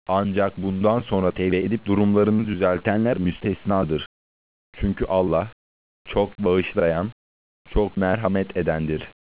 Ancak bundan sonra tevbe edip durumlarını düzeltenler müstesnadır. Çünkü Allah çok bağışlayan, çok merhamet edendir.